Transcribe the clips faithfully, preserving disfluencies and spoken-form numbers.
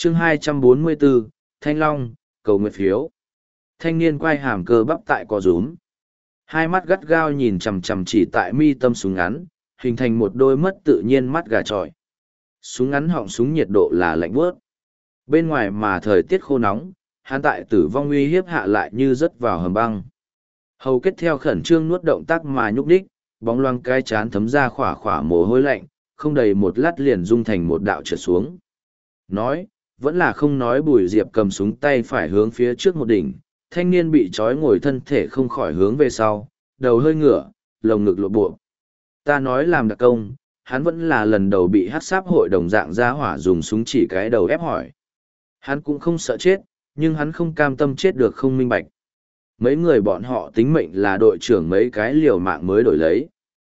chương hai trăm bốn mươi bốn, Thanh Long, cầu nguyện phiếu. Thanh niên quay hàm cơ bắp tại co rúm. Hai mắt gắt gao nhìn chằm chằm chỉ tại mi tâm súng ngắn, hình thành một đôi mất tự nhiên mắt gà trọi. Súng ngắn họng súng nhiệt độ là lạnh bớt. Bên ngoài mà thời tiết khô nóng, hắn tại tử vong uy hiếp hạ lại như rớt vào hầm băng. Hầu kết theo khẩn trương nuốt động tác mà nhúc đích, bóng loang cái chán thấm ra khỏa khỏa mồ hôi lạnh, không đầy một lát liền rung thành một đạo trượt xuống. Nói, vẫn là không nói. Bùi Diệp cầm súng tay phải hướng phía trước một đỉnh, thanh niên bị trói ngồi thân thể không khỏi hướng về sau, đầu hơi ngửa, lồng ngực lộ bộ. Ta nói làm đặc công, hắn vẫn là lần đầu bị hát sáp hội đồng dạng ra hỏa dùng súng chỉ cái đầu ép hỏi. Hắn cũng không sợ chết, nhưng hắn không cam tâm chết được không minh bạch. Mấy người bọn họ tính mệnh là đội trưởng mấy cái liều mạng mới đổi lấy.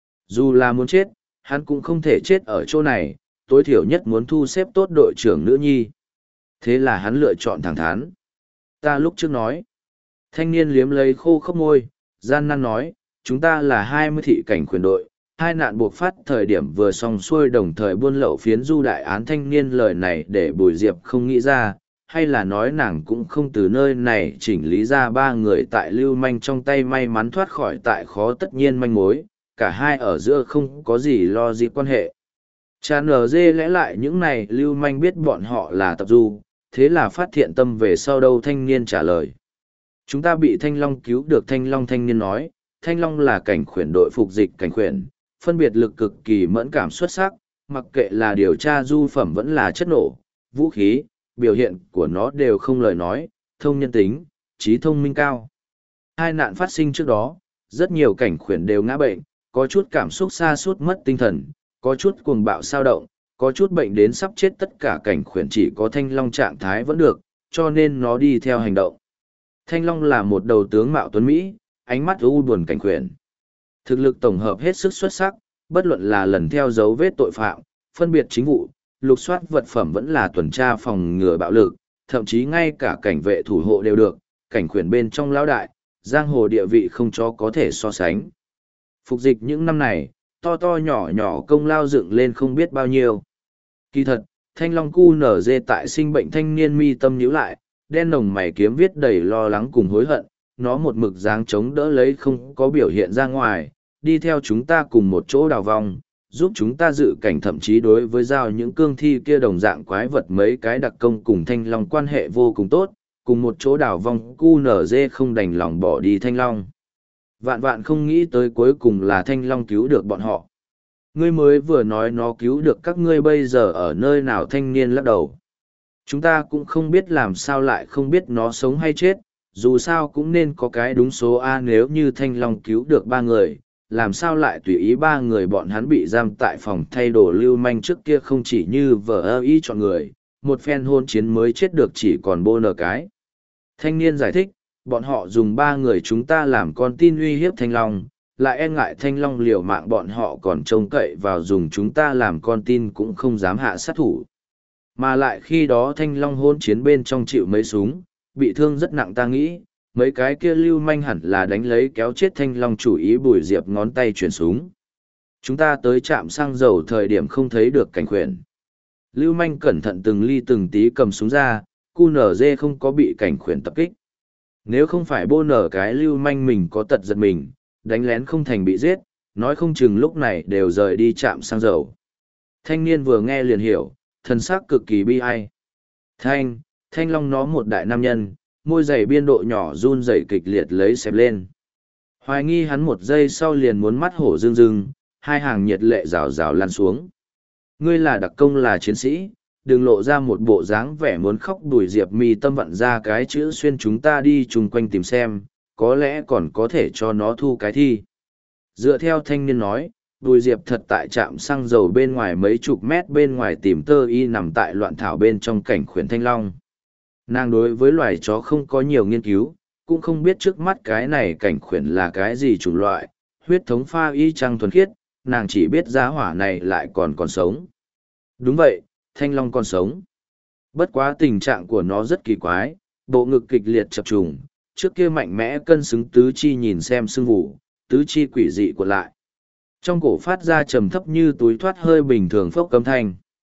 Dù là muốn chết, hắn cũng không thể chết ở chỗ này, tối thiểu nhất muốn thu xếp tốt đội trưởng nữ nhi. Thế là hắn lựa chọn thẳng thắn. Ta lúc trước nói. Thanh niên liếm lấy khô khốc môi, gian nan nói, chúng ta là hai mươi thị cảnh quyền đội. Hai nạn buộc phát thời điểm vừa xong xuôi đồng thời buôn lậu phiến du đại án. Thanh niên lời này để Bùi Diệp không nghĩ ra, hay là nói nàng cũng không từ nơi này chỉnh lý ra ba người tại lưu manh trong tay may mắn thoát khỏi tại khó tất nhiên manh mối, cả hai ở giữa không có gì lo gì quan hệ. Cha nở dê lẽ lại những này lưu manh biết bọn họ là tập du, thế là phát thiện tâm về sau đâu. Thanh niên trả lời. Chúng ta bị Thanh Long cứu được. Thanh Long thanh niên nói, Thanh Long là cảnh khuyển đội phục dịch cảnh khuyển, phân biệt lực cực kỳ mẫn cảm xuất sắc, mặc kệ là điều tra du phẩm vẫn là chất nổ, vũ khí, biểu hiện của nó đều không lời nói, thông nhân tính, trí thông minh cao. Hai nạn phát sinh trước đó, rất nhiều cảnh khuyển đều ngã bệnh, có chút cảm xúc sa sút mất tinh thần, có chút cuồng bạo sao động, có chút bệnh đến sắp chết. Tất cả cảnh khuyển chỉ có Thanh Long trạng thái vẫn được, cho nên nó đi theo hành động. Thanh Long là một đầu tướng mạo tuấn Mỹ, ánh mắt u buồn cảnh khuyển. Thực lực tổng hợp hết sức xuất sắc, bất luận là lần theo dấu vết tội phạm, phân biệt chính vụ, lục soát vật phẩm vẫn là tuần tra phòng ngừa bạo lực, thậm chí ngay cả cảnh vệ thủ hộ đều được, cảnh khuyển bên trong lão đại, giang hồ địa vị không cho có thể so sánh. Phục dịch những năm này, to to nhỏ nhỏ công lao dựng lên không biết bao nhiêu. Kỳ thật, Thanh Long cu nở dê tại sinh bệnh. Thanh niên mi tâm nhíu lại, đen nồng mày kiếm viết đầy lo lắng cùng hối hận, nó một mực dáng chống đỡ lấy không có biểu hiện ra ngoài, đi theo chúng ta cùng một chỗ đào vong, giúp chúng ta dự cảnh, thậm chí đối với giao những cương thi kia đồng dạng quái vật. Mấy cái đặc công cùng Thanh Long quan hệ vô cùng tốt, cùng một chỗ đào vong. cu nở dê không đành lòng bỏ đi Thanh Long. Vạn vạn không nghĩ tới cuối cùng là Thanh Long cứu được bọn họ. Ngươi mới vừa nói nó cứu được các ngươi, bây giờ ở nơi nào? Thanh niên lắc đầu. Chúng ta cũng không biết, làm sao lại không biết nó sống hay chết, dù sao cũng nên có cái đúng số A. Nếu như Thanh Long cứu được ba người, làm sao lại tùy ý ba người bọn hắn bị giam tại phòng thay đồ lưu manh trước kia? Không chỉ như vợ ơ ý chọn người, một phen hôn chiến mới chết được chỉ còn bô nở cái. Thanh niên giải thích, bọn họ dùng ba người chúng ta làm con tin uy hiếp Thanh Long, lại e ngại Thanh Long liều mạng, bọn họ còn trông cậy vào dùng chúng ta làm con tin cũng không dám hạ sát thủ. Mà lại khi đó Thanh Long hôn chiến bên trong chịu mấy súng, bị thương rất nặng. Ta nghĩ, mấy cái kia lưu manh hẳn là đánh lấy kéo chết Thanh Long chủ ý. Bùi Diệp ngón tay chuyển súng. Chúng ta tới trạm xăng dầu thời điểm không thấy được cảnh khuyển. Lưu manh cẩn thận từng ly từng tí cầm súng ra, cu nở dê không có bị cảnh khuyển tập kích. Nếu không phải bô nở cái lưu manh mình có tật giật mình, đánh lén không thành bị giết, nói không chừng lúc này đều rời đi trạm xăng dầu. Thanh niên vừa nghe liền hiểu, thân xác cực kỳ bi ai. Thanh, Thanh Long nó một đại nam nhân, môi dày biên độ nhỏ run rẩy kịch liệt lấy xẹp lên. Hoài nghi hắn một giây sau liền muốn mắt hổ rưng rưng, hai hàng nhiệt lệ rào rào lan xuống. Ngươi là đặc công, là chiến sĩ, đừng lộ ra một bộ dáng vẻ muốn khóc. Bùi Diệp mi tâm vặn ra cái chữ xuyên. Chúng ta đi chung quanh tìm xem, có lẽ còn có thể cho nó thu cái thi. Dựa theo thanh niên nói, Bùi Diệp thật tại trạm xăng dầu bên ngoài mấy chục mét bên ngoài tìm tơ y nằm tại loạn thảo bên trong cảnh khuyển Thanh Long. Nàng đối với loài chó không có nhiều nghiên cứu, cũng không biết trước mắt cái này cảnh khuyển là cái gì chủng loại, huyết thống pha y chang thuần khiết, nàng chỉ biết giá hỏa này lại còn còn sống. Đúng vậy, Thanh Long còn sống. Bất quá tình trạng của nó rất kỳ quái, bộ ngực kịch liệt chập trùng, trước kia mạnh mẽ cân xứng tứ chi nhìn xem sưng vụ, tứ chi quỷ dị của lại. Trong cổ phát ra trầm thấp như túi thoát hơi bình thường phốc cấm thanh.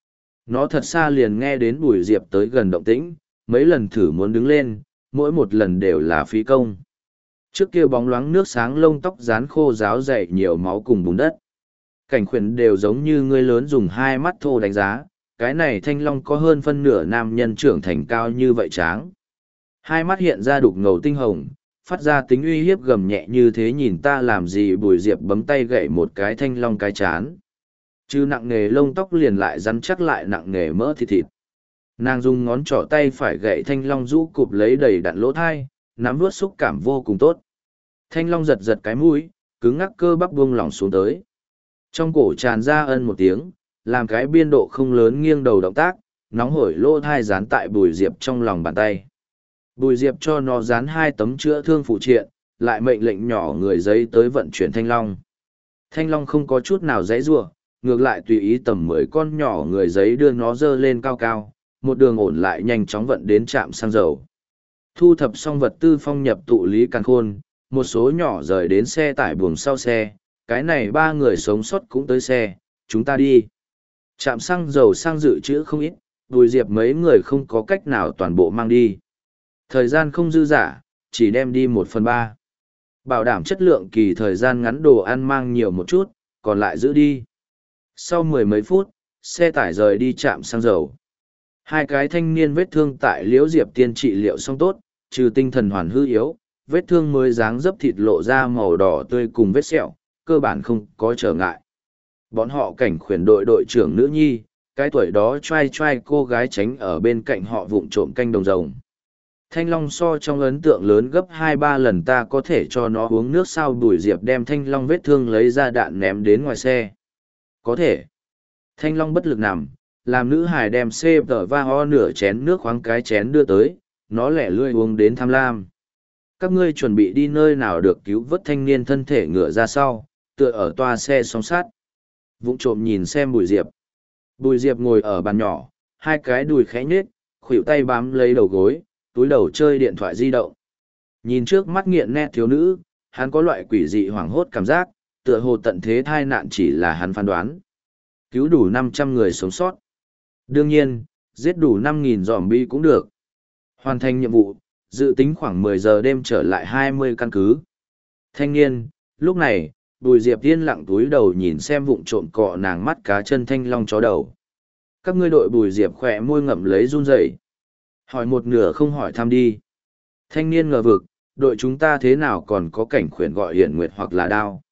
Nó thật xa liền nghe đến Bùi Diệp tới gần động tĩnh, mấy lần thử muốn đứng lên, mỗi một lần đều là phí công. Trước kia bóng loáng nước sáng lông tóc dán khô ráo dày nhiều máu cùng bùn đất. Cảnh khuyển đều giống như người lớn dùng hai mắt thô đánh giá, cái này thanh long có hơn phân nửa nam nhân trưởng thành cao như vậy tráng. Hai mắt hiện ra đục ngầu tinh hồng, phát ra tính uy hiếp gầm nhẹ như thế nhìn ta làm gì. Bùi Diệp bấm tay gậy một cái thanh long cái chán. Chứ nặng nề lông tóc liền lại rắn chắc lại nặng nề mỡ thịt thịt. Nàng dùng ngón trỏ tay phải gậy thanh long rũ cụp lấy đầy đặn lỗ thai, nắm vuốt xúc cảm vô cùng tốt. Thanh long giật giật cái mũi, cứng ngắc cơ bắp buông lỏng xuống tới. Trong cổ tràn ra ân một tiếng, làm cái biên độ không lớn nghiêng đầu động tác, nóng hổi lỗ thai dán tại Bùi Diệp trong lòng bàn tay. Bùi Diệp cho nó dán hai tấm chữa thương phụ triện, lại mệnh lệnh nhỏ người giấy tới vận chuyển thanh long. Thanh long không có chút nào dãy giụa, ngược lại tùy ý tầm mười con nhỏ người giấy đưa nó dơ lên cao cao, một đường ổn lại nhanh chóng vận đến trạm xăng dầu. Thu thập xong vật tư phong nhập tụ lý càn khôn, một số nhỏ rời đến xe tải buồng sau xe, cái này ba người sống sót cũng tới xe, chúng ta đi. Trạm xăng dầu xăng dự trữ không ít, Bùi Diệp mấy người không có cách nào toàn bộ mang đi. Thời gian không dư dả, chỉ đem đi một phần ba. Bảo đảm chất lượng kỳ thời gian ngắn đồ ăn mang nhiều một chút, còn lại giữ đi. Sau mười mấy phút, xe tải rời đi trạm xăng dầu. Hai cái thanh niên vết thương tại Liễu Diệp tiên trị liệu xong tốt, trừ tinh thần hoàn hư yếu, vết thương mới dáng dấp thịt lộ ra màu đỏ tươi cùng vết sẹo, cơ bản không có trở ngại. Bọn họ cảnh khuyển đội đội trưởng nữ nhi, cái tuổi đó trai trai cô gái tránh ở bên cạnh họ vụng trộm canh đồng rồng. Thanh long so trong ấn tượng lớn gấp hai ba lần, ta có thể cho nó uống nước sao? Bùi Diệp đem thanh long vết thương lấy ra đạn ném đến ngoài xe. Có thể. Thanh long bất lực nằm, làm nữ hài đem xê tờ va ho nửa chén nước khoáng cái chén đưa tới, nó lẻ lươi uống đến tham lam. Các ngươi chuẩn bị đi nơi nào được cứu vớt? Thanh niên thân thể ngửa ra sau, tựa ở toa xe song sát. Vụng trộm nhìn xem Bùi Diệp. Bùi Diệp ngồi ở bàn nhỏ, hai cái đùi khẽ nhếch, khuỷu tay bám lấy đầu gối, túi đầu chơi điện thoại di động. Nhìn trước mắt nghiện nét thiếu nữ, hắn có loại quỷ dị hoảng hốt cảm giác, tựa hồ tận thế thai nạn chỉ là hắn phán đoán. Cứu đủ năm trăm người sống sót. Đương nhiên, giết đủ năm nghìn zombie cũng được. Hoàn thành nhiệm vụ, dự tính khoảng mười giờ đêm trở lại hai mươi căn cứ. Thanh niên, lúc này, Bùi Diệp yên lặng túi đầu nhìn xem vụng trộm cọ nàng mắt cá chân thanh long chó đầu. Các ngươi đội? Bùi Diệp khỏe môi ngậm lấy run rẩy. Hỏi một nửa không hỏi thăm đi. Thanh niên ngờ vực, đội chúng ta thế nào còn có cảnh khuyển gọi hiển nguyệt hoặc là đao.